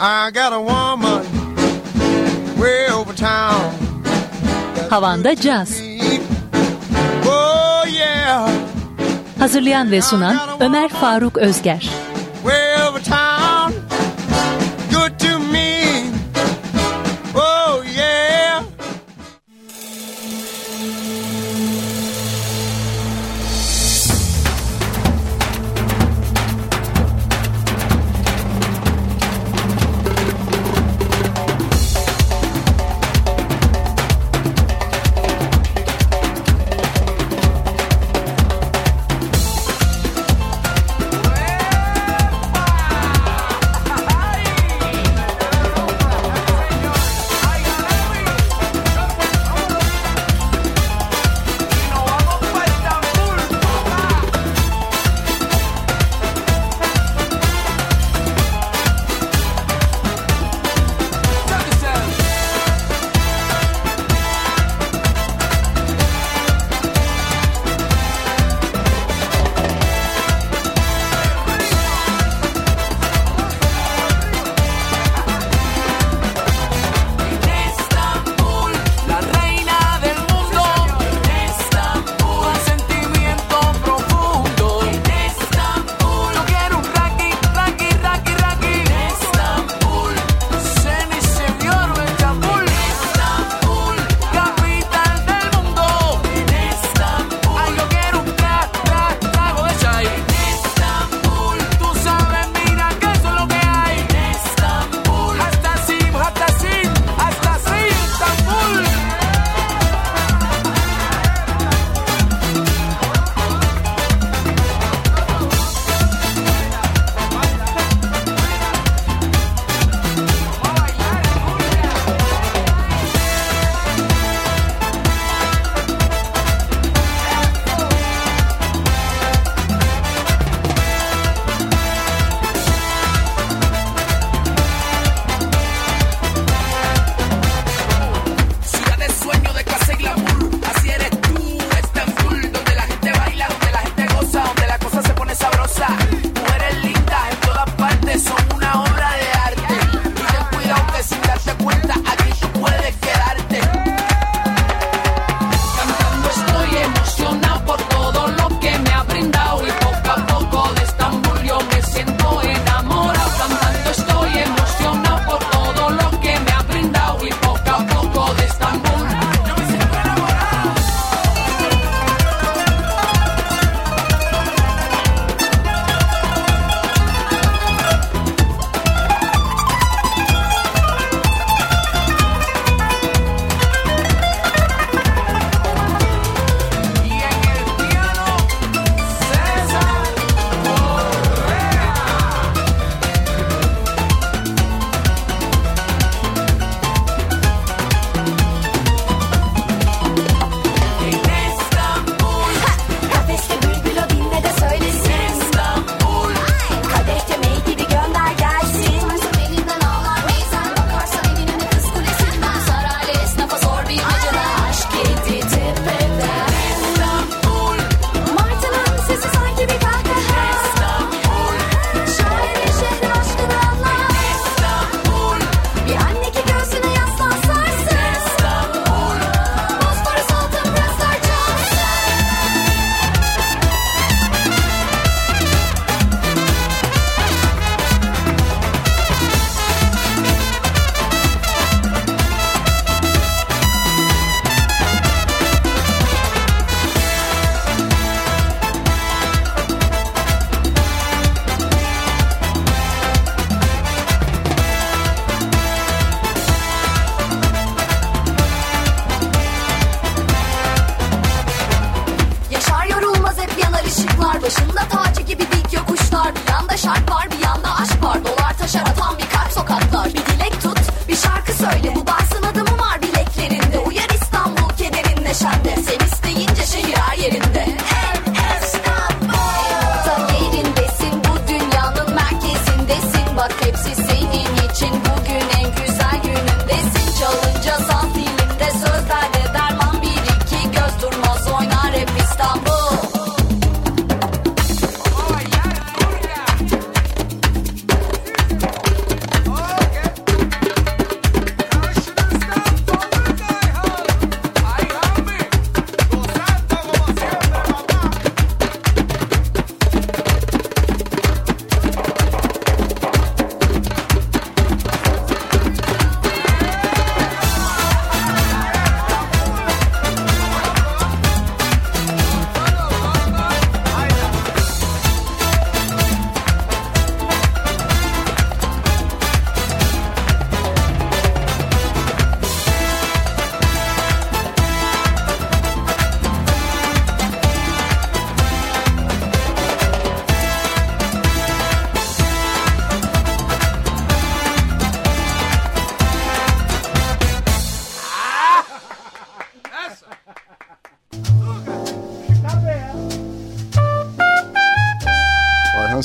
I got a woman way over town. Havanda Caz. Oh yeah. Hazırlayan ve sunan Ömer Faruk Özger. Way over town. Good to me. Oh yeah.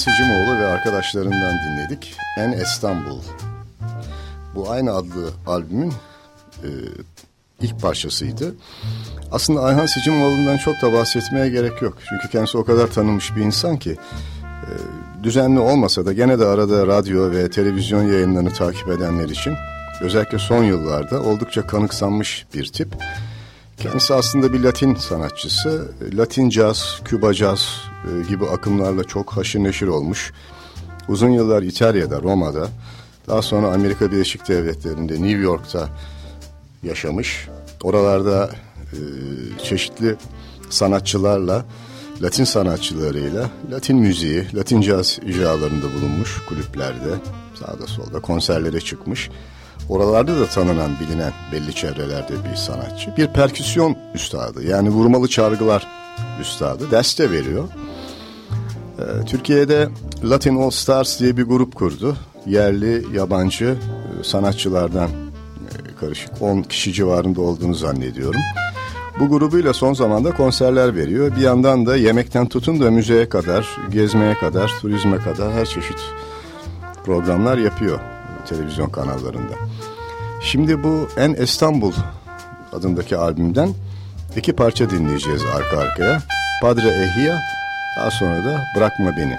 Sicimoğlu ve arkadaşlarından dinledik. En İstanbul. Bu aynı adlı albümün ilk parçasıydı. Aslında Ayhan Sicimoğlu'ndan çok da bahsetmeye gerek yok. Çünkü kendisi o kadar tanınmış bir insan ki düzenli olmasa da gene de arada radyo ve televizyon yayınlarını takip edenler için özellikle son yıllarda oldukça kanıksanmış bir tip. Kendisi aslında bir Latin sanatçısı. Latin caz, Küba caz gibi akımlarla çok haşır neşir olmuş. Uzun yıllar İtalya'da, Roma'da, daha sonra Amerika Birleşik Devletleri'nde, New York'ta yaşamış. Oralarda çeşitli sanatçılarla, Latin sanatçılarıyla Latin müziği, Latin caz icralarında bulunmuş kulüplerde, sağda solda konserlere çıkmış. Oralarda da tanınan, bilinen belli çevrelerde bir sanatçı. Bir perküsyon üstadı, yani vurmalı çalgılar üstadı. Ders de veriyor. Türkiye'de Latin All Stars diye bir grup kurdu. Yerli, yabancı sanatçılardan karışık 10 kişi civarında olduğunu zannediyorum. Bu grubuyla son zamanda konserler veriyor. Bir yandan da yemekten tutun da müzeye kadar, gezmeye kadar, turizme kadar her çeşit programlar yapıyor televizyon kanallarında. Şimdi bu En İstanbul adındaki albümden 2 parça dinleyeceğiz arka arkaya. Padre Ehia, daha sonra da Bırakma Beni.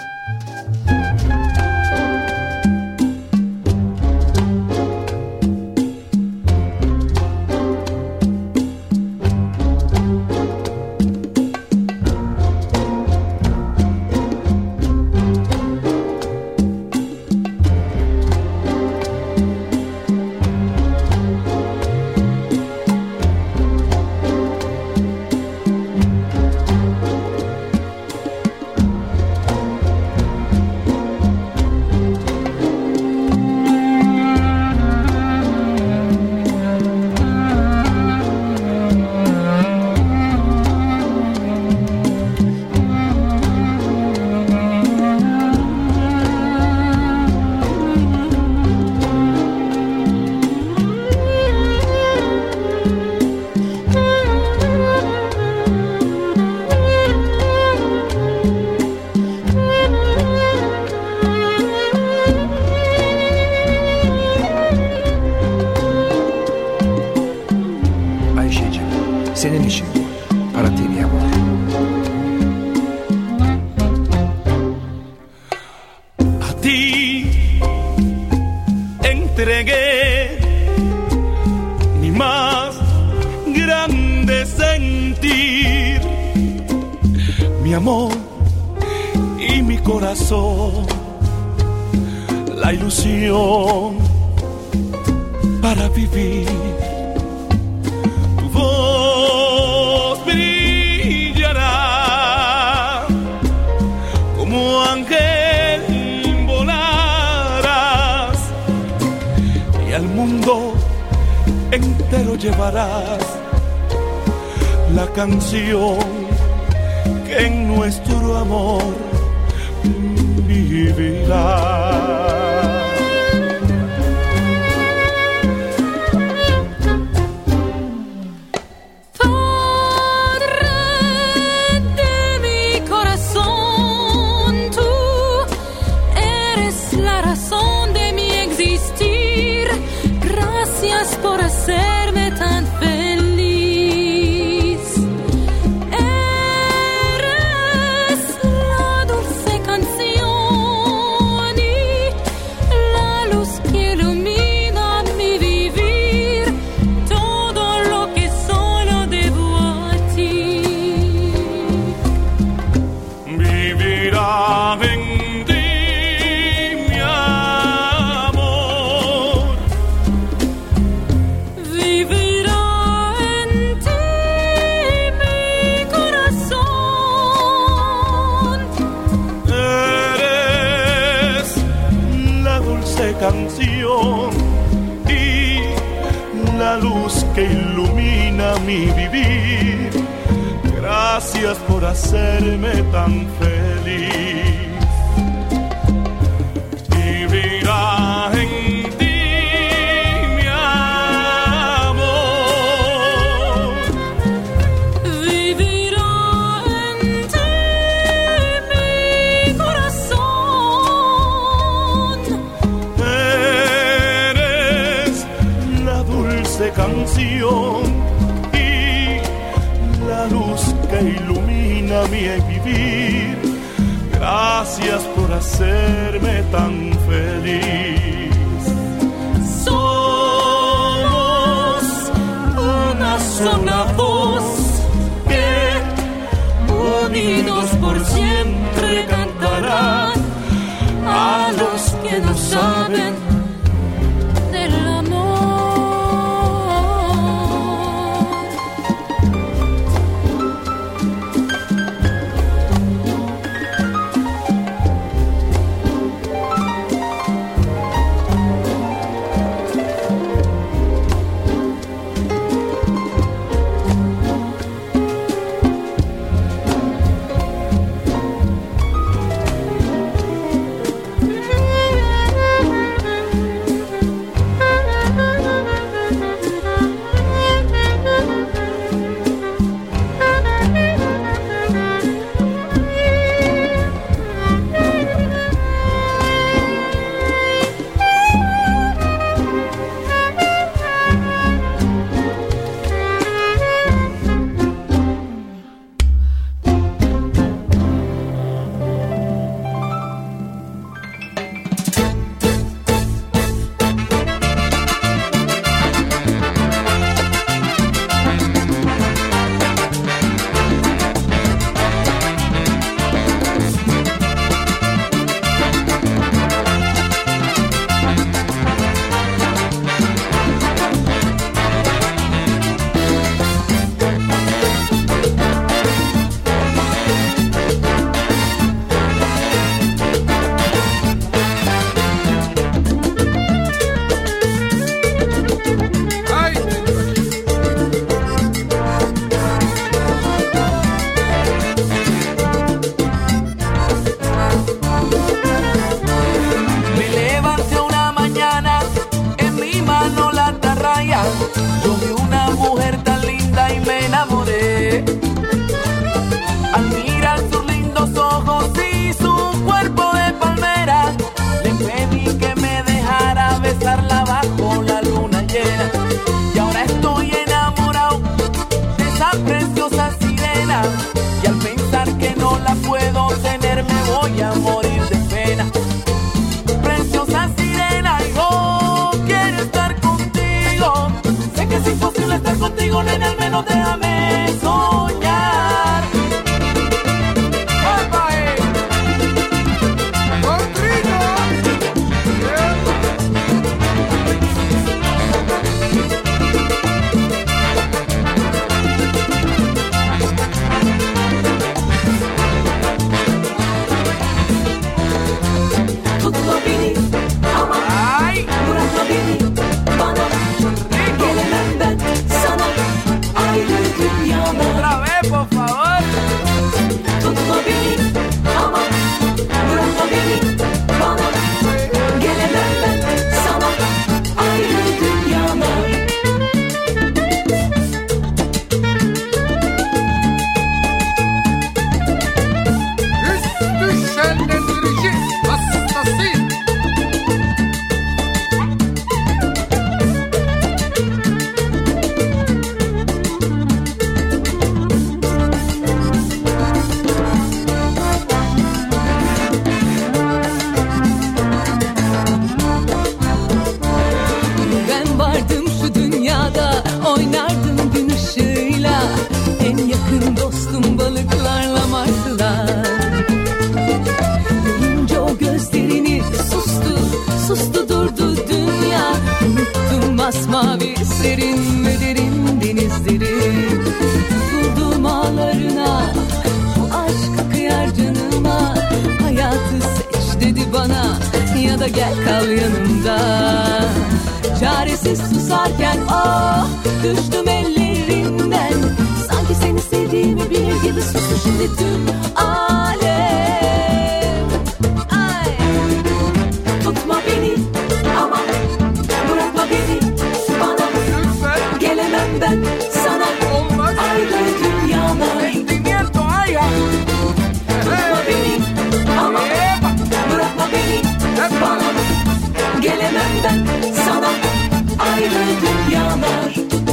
Canción que en nuestro amor vivirá. Canción y la luz que ilumina mi vivir. Gracias por hacerme tan feliz. Vivirá en ti, mi amor. Vivirá en ti, mi corazón. canción y la luz que ilumina mi vivir. Gracias por hacerme tan feliz. Somos una sola voz que unidos por siempre cantarán a los que no saben del amor. Yo vi una mujer tan linda y me enamoré. Al mirar sus lindos ojos y su cuerpo de palmera, le pedí que me dejara besarla bajo la luna llena. Y ahora estoy enamorado de esa preciosa sirena. Y al pensar que no la puedo tener me voy a morir de pena. Preciosa sirena, yo quiero estar contigo. Sé que es imposible estar contigo, nena, al menos déjame soñar. Otra vez, por favor. Tutma beni ama bırakma beni bana. Gelemem ben sana ayrı dünyalar. Güçlendirici hastasıyım. Oynardım gün ışığıyla, en yakın dostum balıklarla martılar. Görünce o gözlerini sustu durdu dünya. Unuttum masmavi serin ve derin denizleri. Tutuldum ağlarına, bu aşk kıyar canıma. Hayatı seç dedi bana, ya da gel kal yanımda. Çaresiz susarken düştüm ellerinden. Sanki seni sevdiğimi bilir gibi sustu şimdi tüm alem. Ay. Tutma beni ama bırakma beni bana. Gelemem ben sana ayrı dünyalar. Tutma beni ama bırakma beni bana. Gelemem ben sana ayrı dünyalar.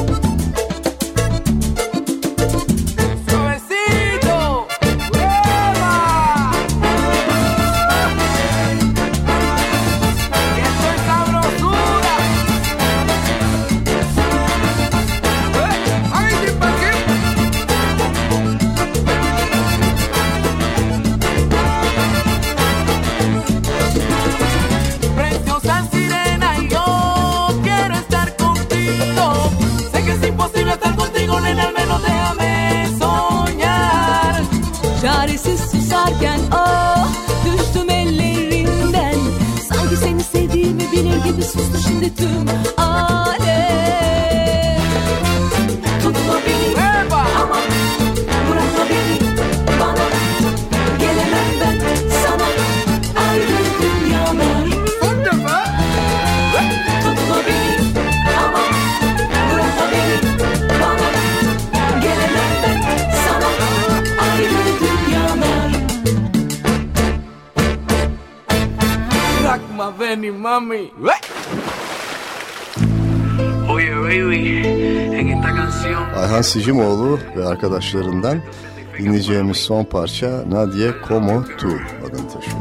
sustu şimdi tüm alem. Tutma beni ama bırakma beni bana. Gelemem ben sana ayrı dünyalar. Tutma beni ama bırakma beni bana. Gelemem ben sana ayrı dünyalar. Bırakma beni mami. Oye baby, en esta canción. Ayhan Sicimoğlu ve arkadaşlarından dinleyeceğimiz son parça Nadie Como Tu adını taşıyor.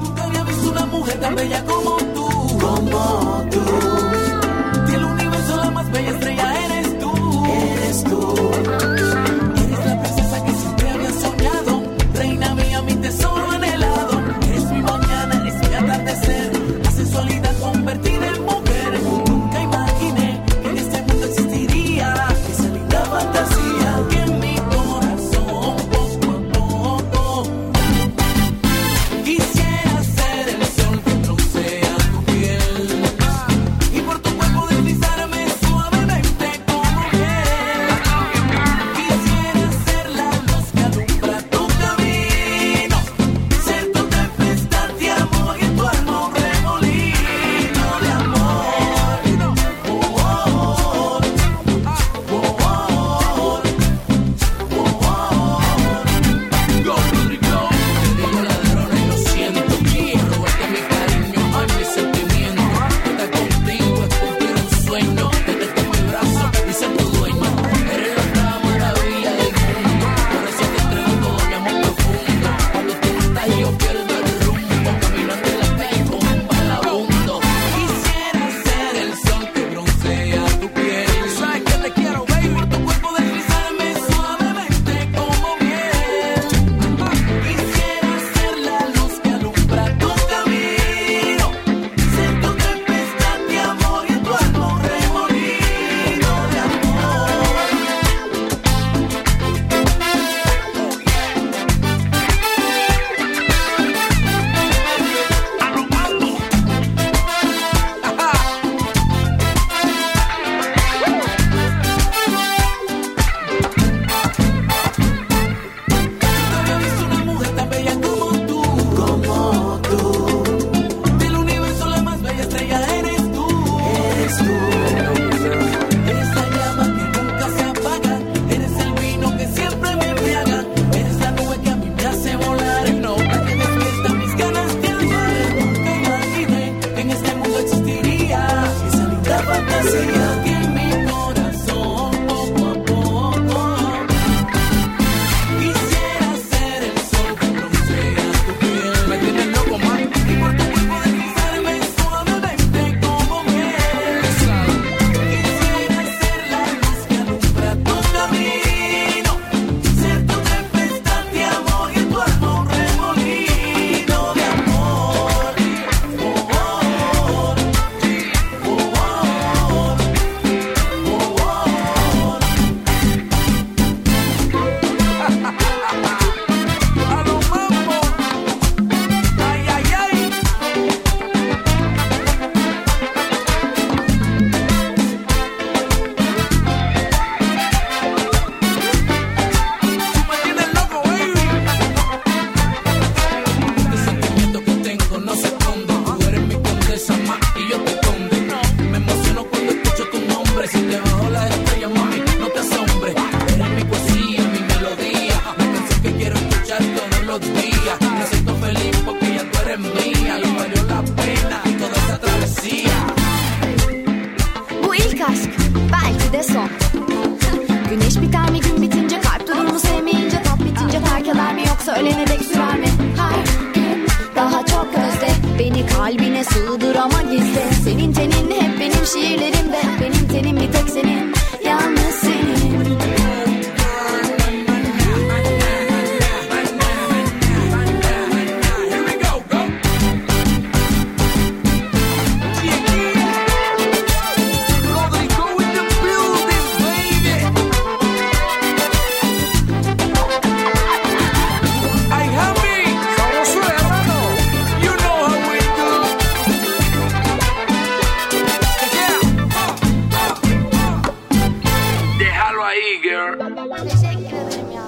Teşekkür ederim ya.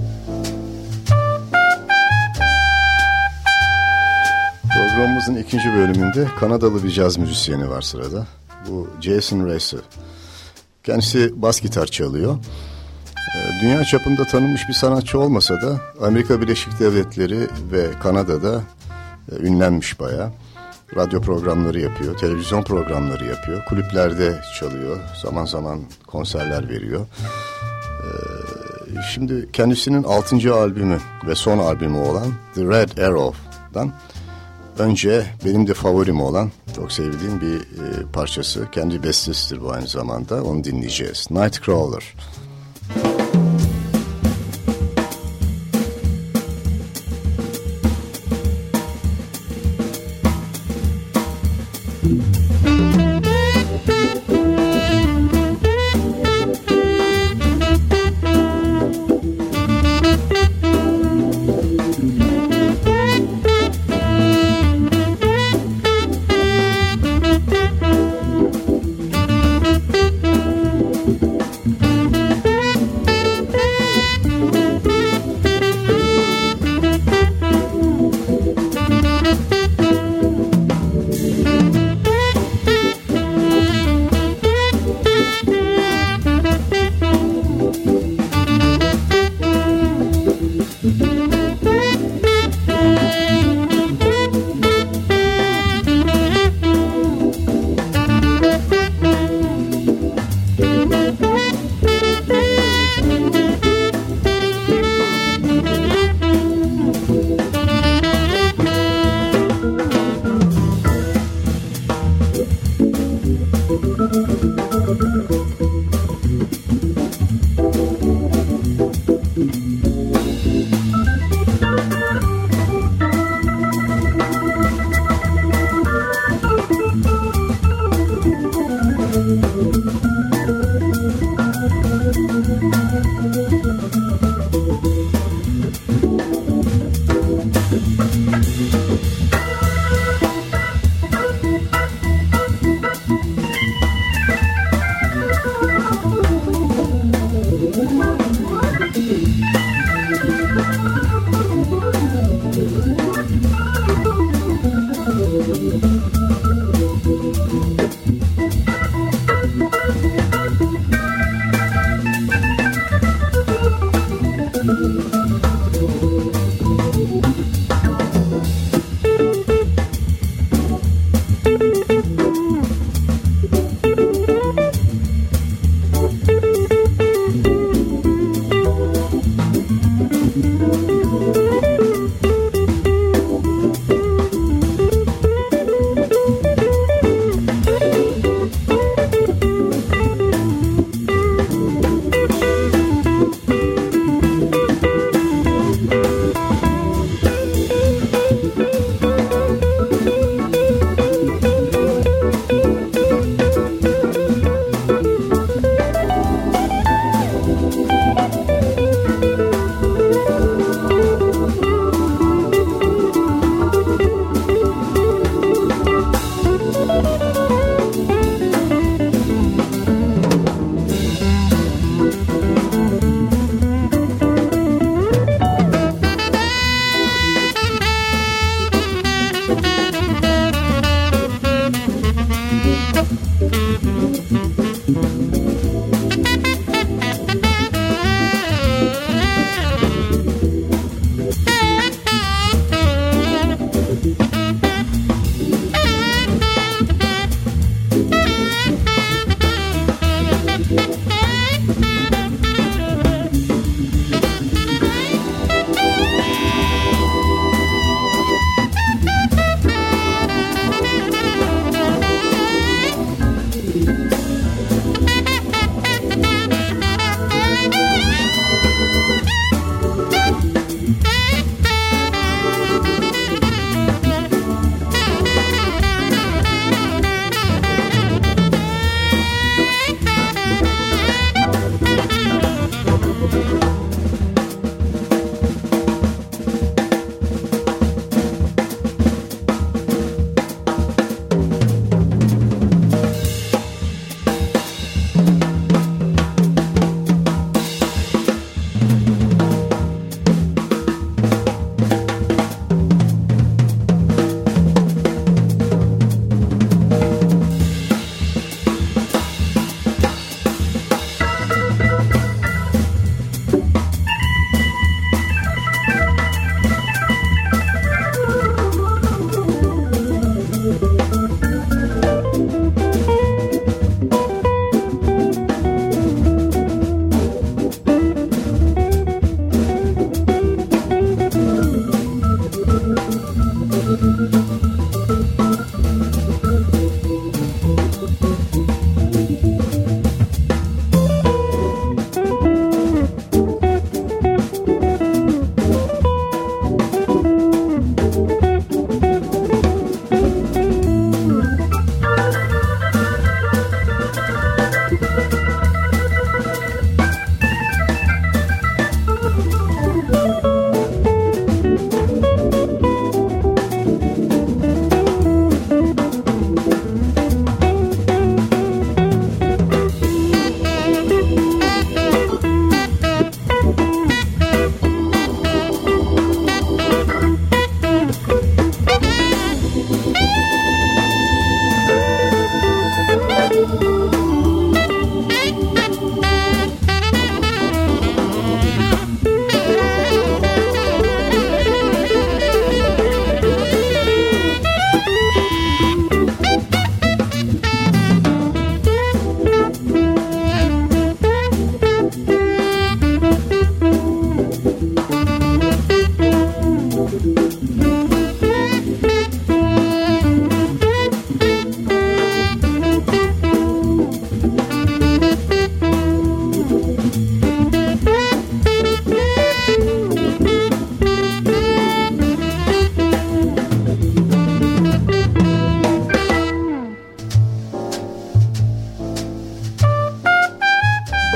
Programımızın ikinci bölümünde Kanadalı bir caz müzisyeni var sırada. Bu Jason Racer. Kendisi bas gitar çalıyor. Dünya çapında tanınmış bir sanatçı olmasa da Amerika Birleşik Devletleri ve Kanada'da ünlenmiş bayağı. Radyo programları yapıyor, televizyon programları yapıyor, kulüplerde çalıyor, zaman zaman konserler veriyor. Şimdi kendisinin 6. albümü ve son albümü olan The Red Arrow'dan önce benim de favorim olan, çok sevdiğim bir parçası, kendi bestesidir bu aynı zamanda, onu dinleyeceğiz. Nightcrawler.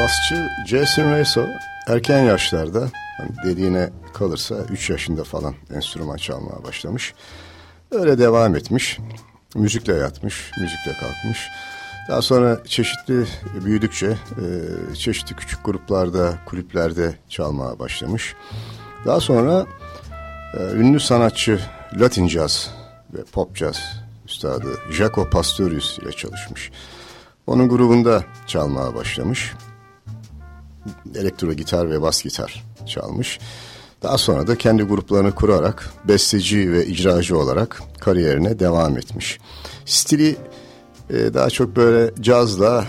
Basçı Jason Reso erken yaşlarda, hani dediğine kalırsa 3 yaşında falan enstrüman çalmaya başlamış. Öyle devam etmiş. Müzikle yatmış, müzikle kalkmış. Daha sonra çeşitli büyüdükçe çeşitli küçük gruplarda, kulüplerde çalmaya başlamış. Daha sonra ünlü sanatçı Latin Jazz ve Pop Jazz üstadı Jaco Pastorius ile çalışmış. Onun grubunda çalmaya başlamış. Elektro gitar ve bas gitar çalmış. Daha sonra da kendi gruplarını kurarak besteci ve icracı olarak kariyerine devam etmiş. Stili daha çok böyle cazla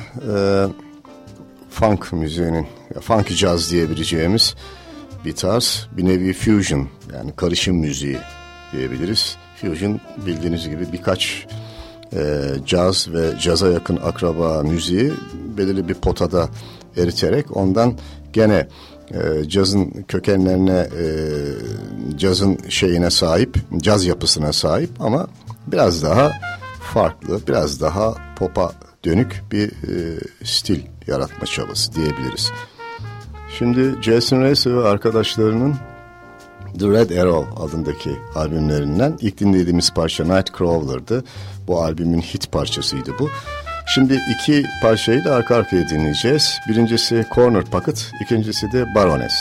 funk müziğinin, funky jazz diyebileceğimiz bir tarz, bir nevi fusion, yani karışım müziği diyebiliriz. Fusion bildiğiniz gibi birkaç caz ve caza yakın akraba müziği belirli bir potada eriterek ondan gene cazın kökenlerine, cazın şeyine sahip, caz yapısına sahip ama biraz daha farklı, biraz daha pop'a dönük bir stil yaratma çabası diyebiliriz. Şimdi Jason Reso ve arkadaşlarının The Red Arrow adındaki albümlerinden ilk dinlediğimiz parça Nightcrawler'dı. Bu albümün hit parçasıydı bu. Şimdi iki parçayı da arka arkaya dinleyeceğiz. Birincisi Corner Pocket, ikincisi de Baroness.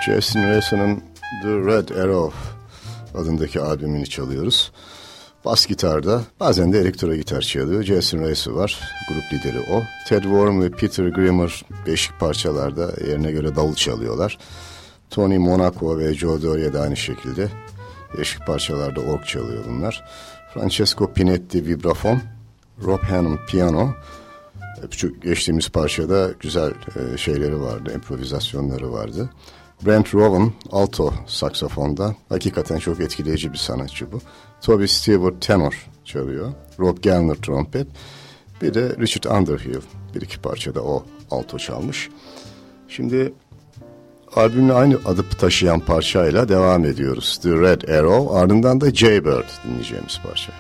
Jason Newsom'un The Red Arrow adındaki albümünü çalıyoruz. Bas gitarda, bazen de elektro gitar çalıyor. Jason Newsom var, grup lideri o. Ted Warren ve Peter Grimmer beşik parçalarda yerine göre davul çalıyorlar. Tony Monaco ve Joe Doria da aynı şekilde beşik parçalarda org çalıyor bunlar. Francesco Pinetti vibrafon, Rob Hannon piyano. Geçtiğimiz parçada güzel şeyleri vardı, improvizasyonları vardı. Brent Rowan alto saksafonda, hakikaten çok etkileyici bir sanatçı bu. Toby Stewart tenor çalıyor. Rob Gallner trompet. Bir de Richard Underhill bir iki parçada o alto çalmış. Şimdi albümle aynı adı taşıyan parçayla devam ediyoruz. The Red Arrow, ardından da Jaybird dinleyeceğimiz parça.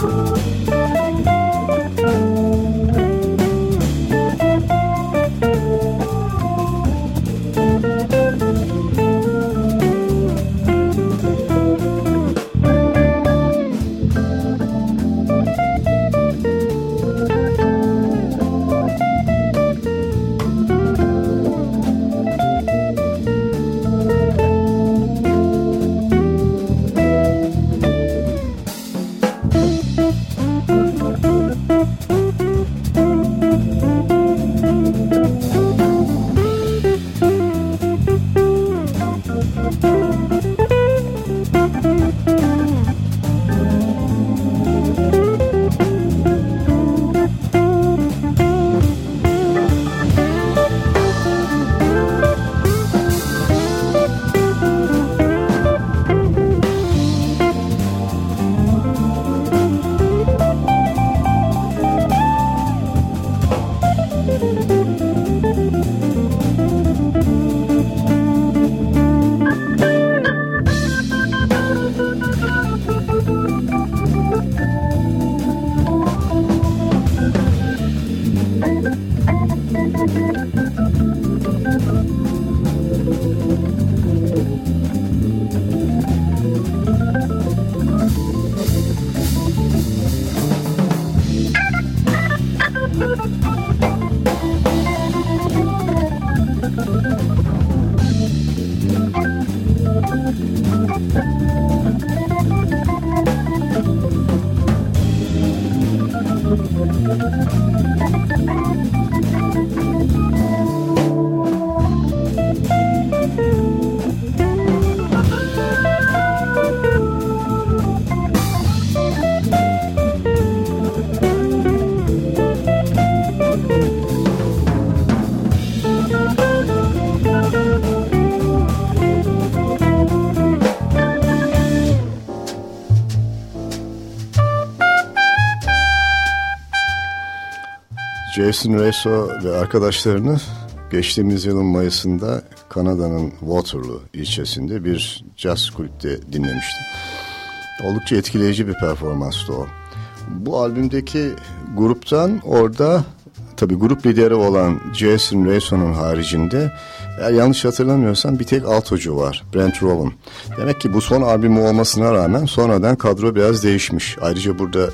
Jason Reso ve arkadaşlarını geçtiğimiz yılın Mayıs'ında Kanada'nın Waterloo ilçesinde bir caz kulüpte dinlemiştim. Oldukça etkileyici bir performanstı o. Bu albümdeki gruptan orada tabii grup lideri olan Jason Reso'nun haricinde, eğer yanlış hatırlamıyorsam, bir tek altocu var, Brent Rowan. Demek ki bu son albümü olmasına rağmen sonradan kadro biraz değişmiş. Ayrıca burada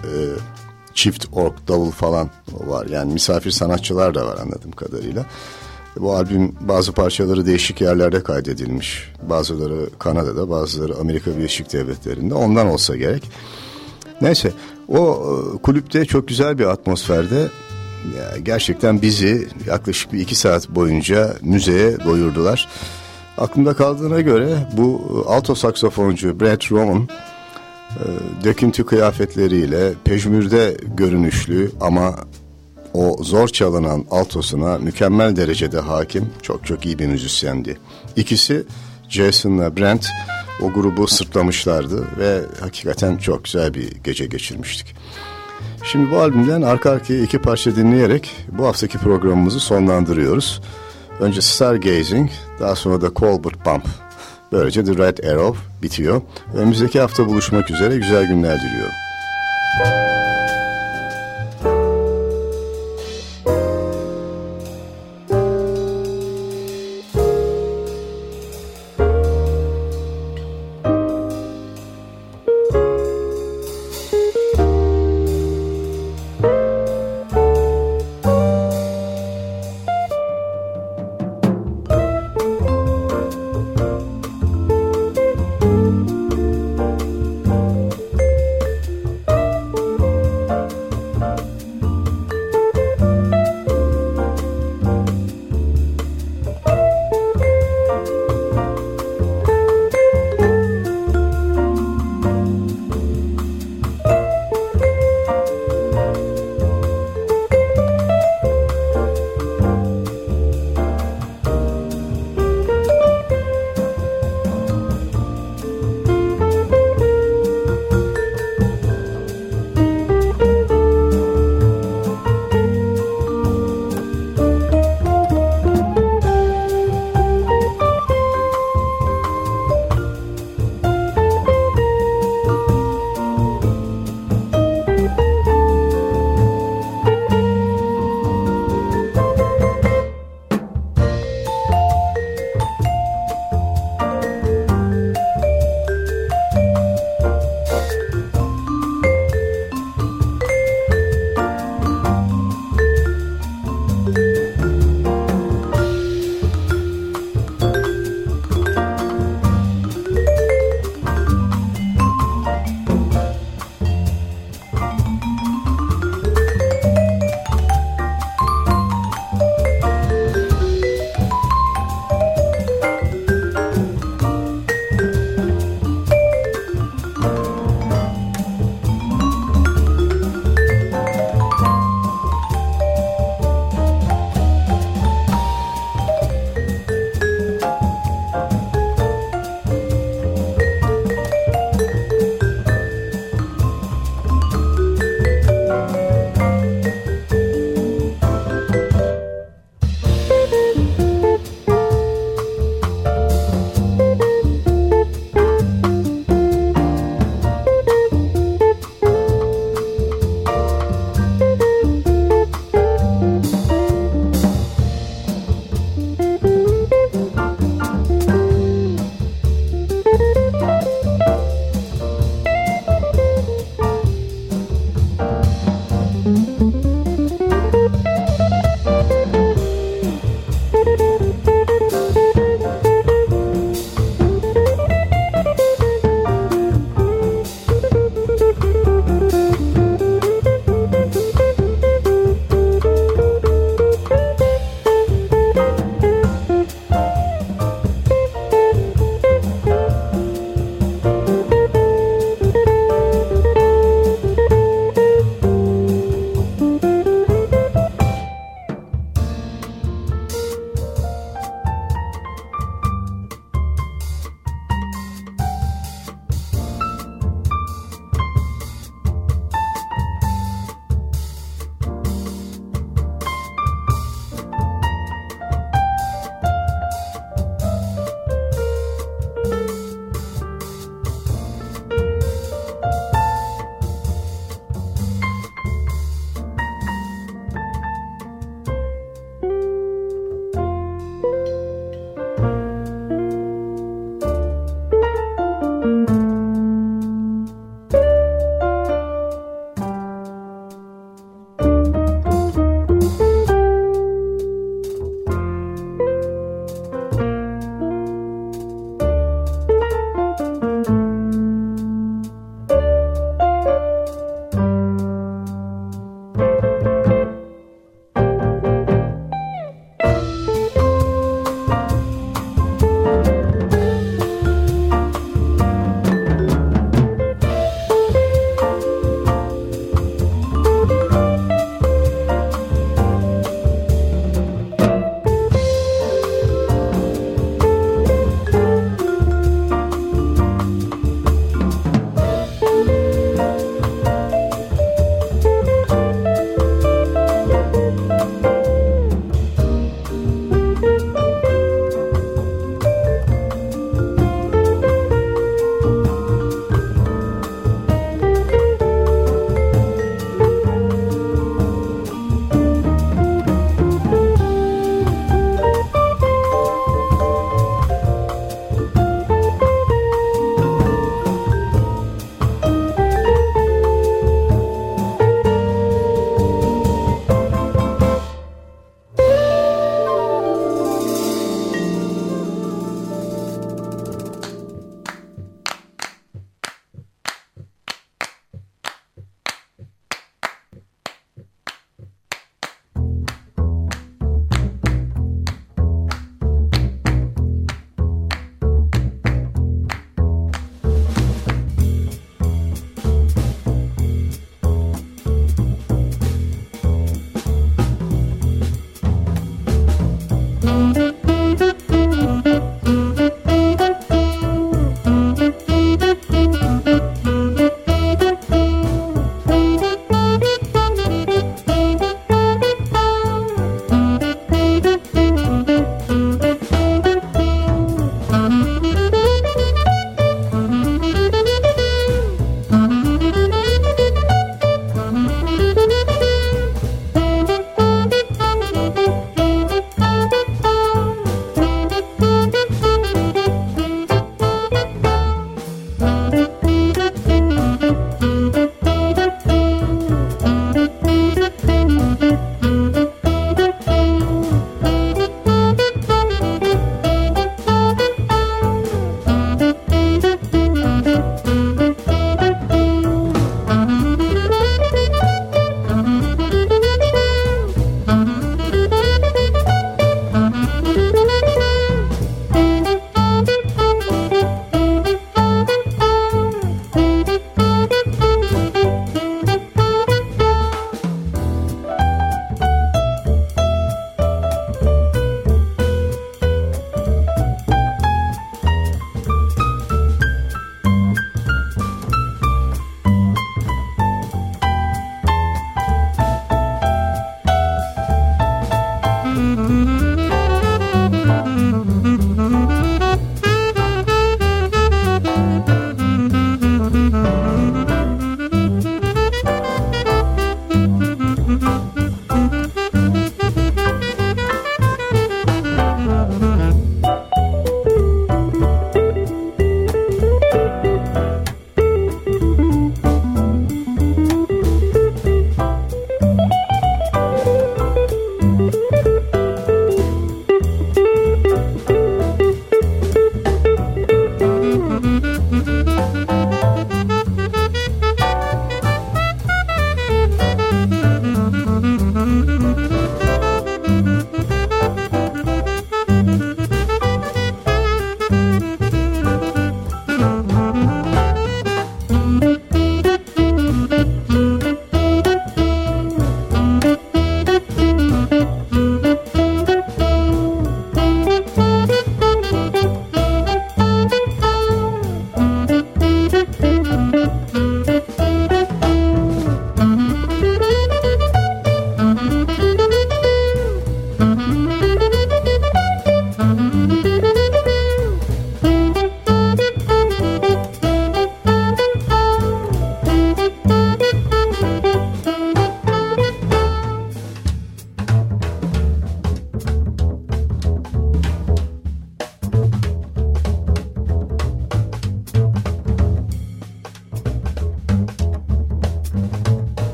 çift ork, davul falan var. Yani misafir sanatçılar da var anladığım kadarıyla. Bu albüm bazı parçaları değişik yerlerde kaydedilmiş. Bazıları Kanada'da, bazıları Amerika Birleşik Devletleri'nde. Ondan olsa gerek. Neyse, o kulüpte çok güzel bir atmosferde gerçekten bizi yaklaşık bir 2 saat boyunca müzeye doyurdular. Aklımda kaldığına göre bu alto saksafoncu Brent Rowan döküntü kıyafetleriyle, pejmürde görünüşlü ama o zor çalınan altosuna mükemmel derecede hakim, çok çok iyi bir müzisyendi. İkisi, Jason'la Brent, o grubu sırtlamışlardı ve hakikaten çok güzel bir gece geçirmiştik. Şimdi bu albümden arka arkaya 2 parça dinleyerek bu haftaki programımızı sonlandırıyoruz. Önce Stargazing, daha sonra da Colbert Bump. Böylece The Red Arrow bitiyor. Önümüzdeki hafta buluşmak üzere, güzel günler diliyorum.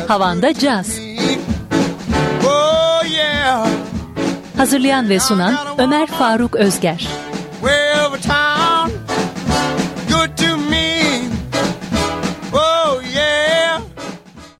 Havanda Caz. Oh yeah. Hazırlayan ve sunan Ömer Faruk Özger.